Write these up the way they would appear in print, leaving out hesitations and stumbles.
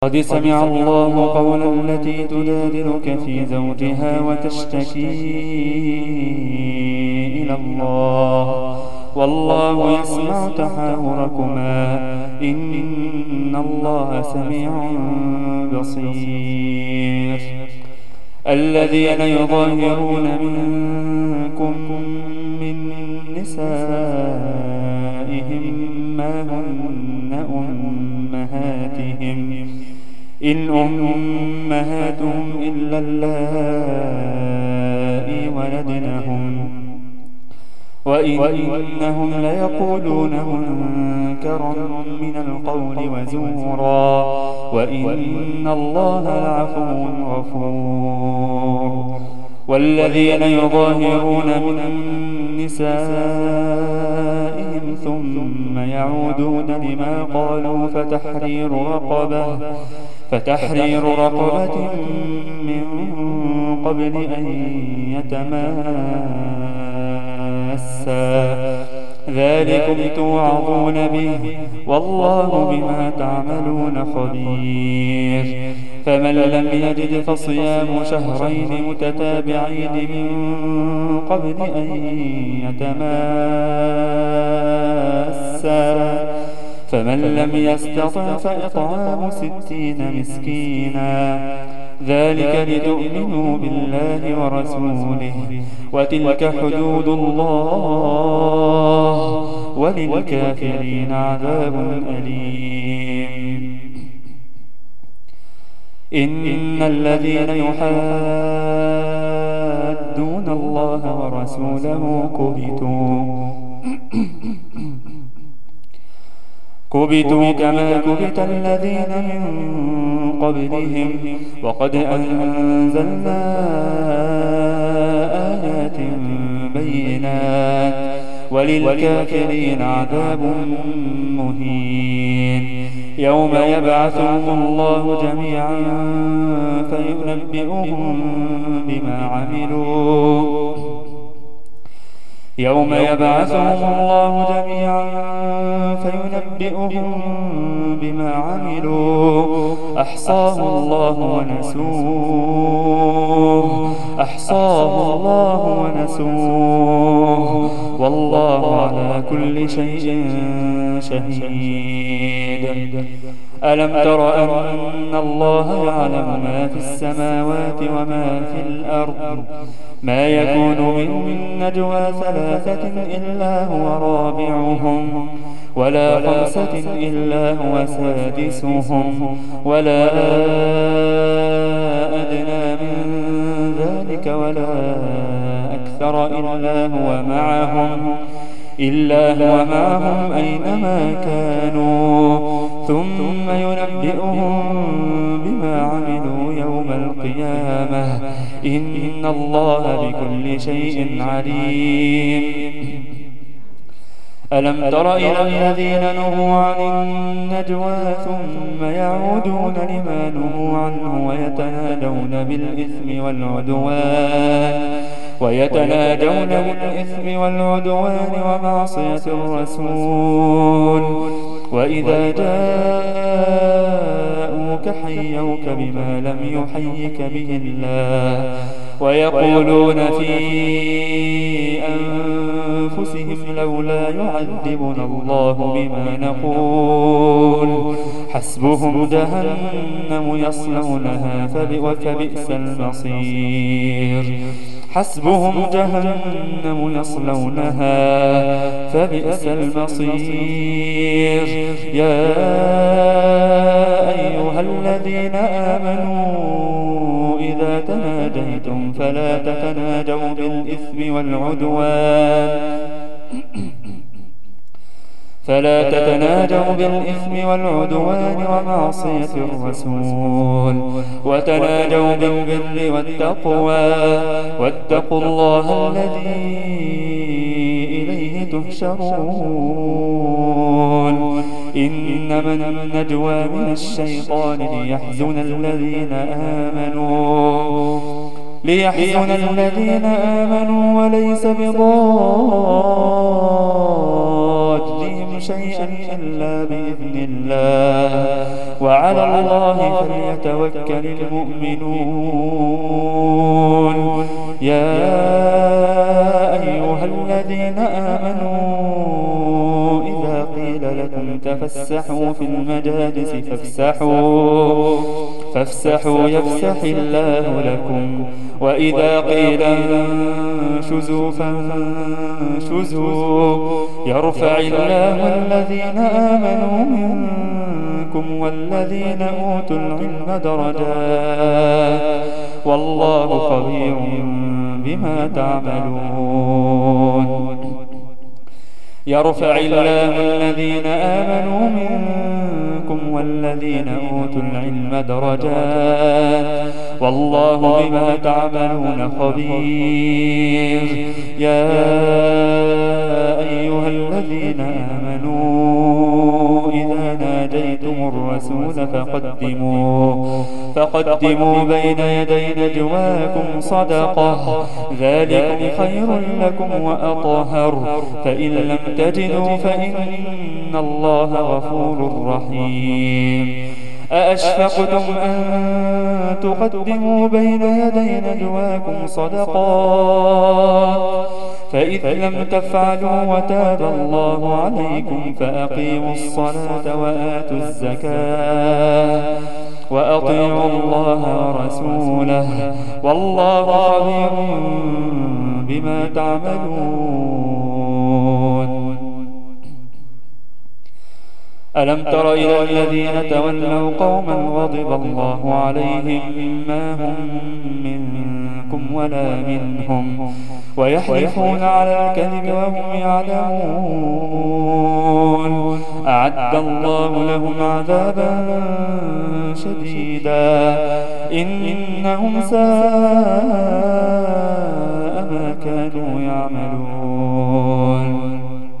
قد سمع الله قول التي تجادلك في زوجها وتشتكي إلى الله والله يسمع تحاوركما إن الله سميع بصير. الذين يظاهرون منكم من نسائهم ما هن أمهاتهم إن أمهاتهم إلا اللائي ولدنهم وإنهم ليقولون منكرا من القول وزورا وإن الله لعفو غفور. والذين يظاهرون من نسائهم ثم يعودون لما قالوا فتحرير رقبة من قبل أن يتماسا ذلكم توعظون به والله بما تعملون خبير. فمن لم يجد فصيام شهرين متتابعين من قبل أن يتماسا فمن لم يستطع فإطعام 60 مسكينا ذلك لتؤمنوا بالله ورسوله وتلك حدود الله وللكافرين عذاب أليم. إن الذين يحادون الله ورسوله كبتوا كما كبت الذين من قبلهم وقد أنزلنا آيات بينات وللكافرين عذاب مهين. يوم يبعثهم الله جميعا فينبئهم بما عملوا أحصاه الله ونسوه والله على كل شيء شهيد. ألم تر أن الله يعلم ما في السماوات وما في الأرض ما يكون من نجوى 3 إلا هو رابعهم ولا 5 إلا هو سادسهم ولا أدنى من ذلك ولا أكثر إلا هو معهم أينما كانوا ثم ينبئهم بما عملوا يوم القيامة إن الله بكل شيء عليم. ألم تر إلى الذين نهوا عن النجوى ثم يعودون لما نهوا عنه ويتنادون بالإثم ومعصية الرسول وإذا جاءوك حيوك بما لم يحيك به الله ويقولون في أنفسهم لولا يعذبنا الله بما نقول حسبهم جهنم يصلونها فبئس المصير. يا أيها الذين آمنوا إذا تناجيتم فلا تتناجوا بالإثم والعدوان ومعصية الرسول وتناجوا بالبر والتقوى واتقوا الله الذي إليه تحشرون. إنما النجوى من الشيطان ليحزن الذين آمنوا وليس بضادهم شيئا إلا بإذن الله وعلى الله فليتوكل المؤمنون. يا أيها الذين آمنوا إذا قيل لكم تفسحوا في المجالس فافسحوا يفسح الله لكم، وإذا قيل انشزوا فانشزوا يرفع الله الذين آمنوا منكم والذين أوتوا العلم درجات، والله خبير بما تعملون. يرفع الله الذين آمنوا منكم والذين أوتوا العلم درجات، والله بما تعملون خبير. يا أيها الذين آمنوا إذا ناجيتم الرسول فقدموا بين يدي نجواكم صدقة، ذلكم خير لكم وأطهر، فإن لم تجدوا فإن الله غفور رحيم. أأشفقتم أن تقدموا بين يدي نجواكم صدقات، فإذ لم تفعلوا وتاب الله عليكم فأقيموا الصلاة وآتوا الزكاة وأطيعوا الله ورسوله، والله خبير بما تعملون. ألم تر إلى الذين تولوا قوما غضب الله عليهم ما هم منكم ولا منهم ويحلفون على الكذب وهم يعلمون، أعد الله لهم عذابا شديدا إنهم ساء ما كانوا يعملون.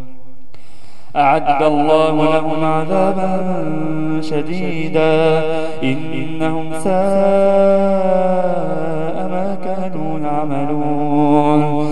أعد الله لهم عذابا شديدا إنهم ساء ما كانوا يعملون.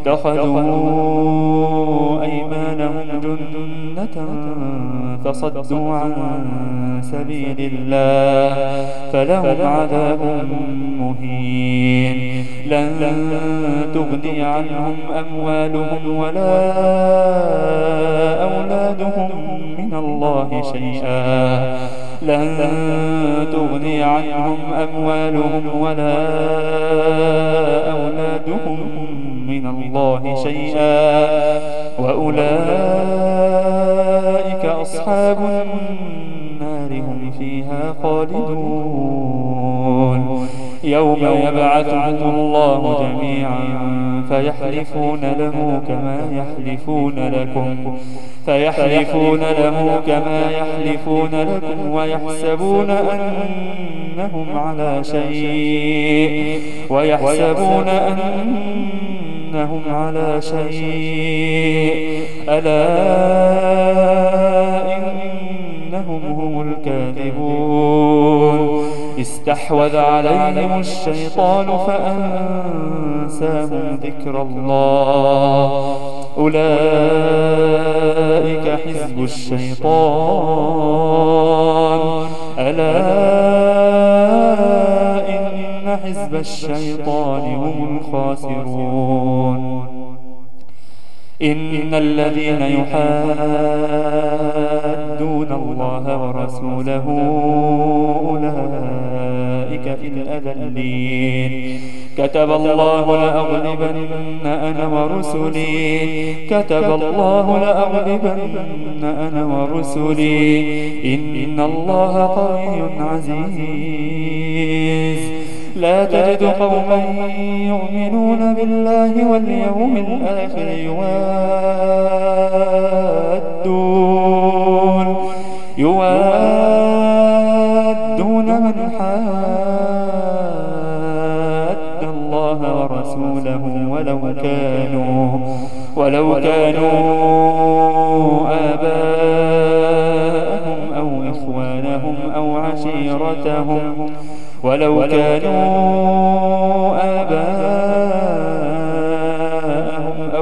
اتخذوا أيمانهم جنة فصدوا عن سبيل الله فلهم عذاب مهين. لن تغني عنهم أموالهم ولا أولادهم من الله شيئا، لن تغني عنهم أموالهم ولا أولادهم من الله شيئا، وأولئك أصحاب النار هم فيها خالدون. يوم يبعثهم الله جميعا فيحلفون له كما يحلفون لكم ويحسبون أنهم على شيء ألا إنهم هم الكاذبون. استحوذ عليهم الشيطان فأنساهم ذكر الله، أولئك حزب الشيطان، ألا إن حزب الشيطان هم الخاسرون. إن الذين يحادون الله ورسوله أولئك في الأذلين. كتب الله لأغلبن أنا ورسلي إن الله قوي عزيز. لا تجد قوما يؤمنون بالله واليوم الآخر يوادون من حاد الله ورسوله ولو كانوا آباءهم أو إخوانهم أو عشيرتهم أو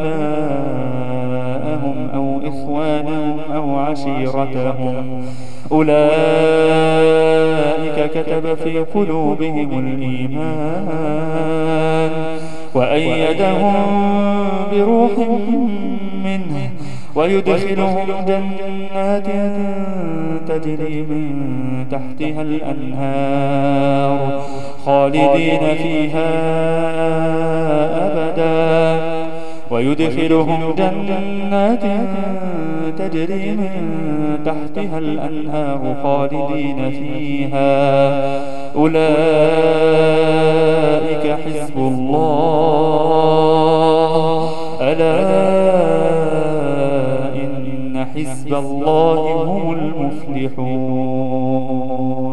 أبناءهم أو إخوانهم أو عشيرتهم أولئك كتب في قلوبهم الإيمان وأيدهم بروح منه ويدخلهم جنات تجري من تحتها الأنهار خالدين فيها أبدا ويدخلهم جنات تجري من تحتها الأنهار خالدين فيها أولئك حزب الله ألا إن حزب الله هم المفلحون.